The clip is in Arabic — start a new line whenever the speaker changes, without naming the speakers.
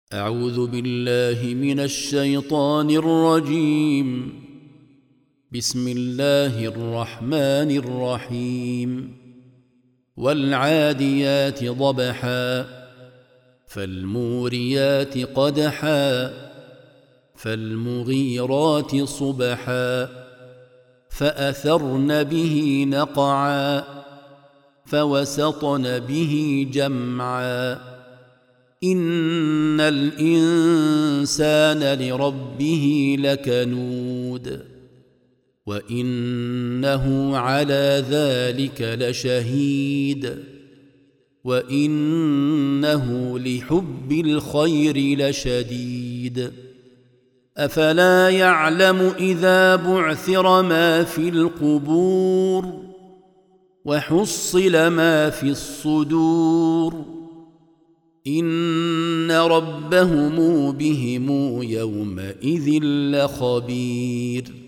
أعوذ بالله من الشيطان الرجيم. بسم الله الرحمن الرحيم. والعاديات ضبحا فالموريات قدحا فالمغيرات صبحا فأثرن به نقعا فوسطن به جمعا إن الإنسان لربه لكنود وإنه على ذلك لشهيد وإنه لحب الخير لشديد أفلا يعلم إذا بعثر ما في القبور وحصل ما في الصدور إن ربهم بهم يومئذ لخبير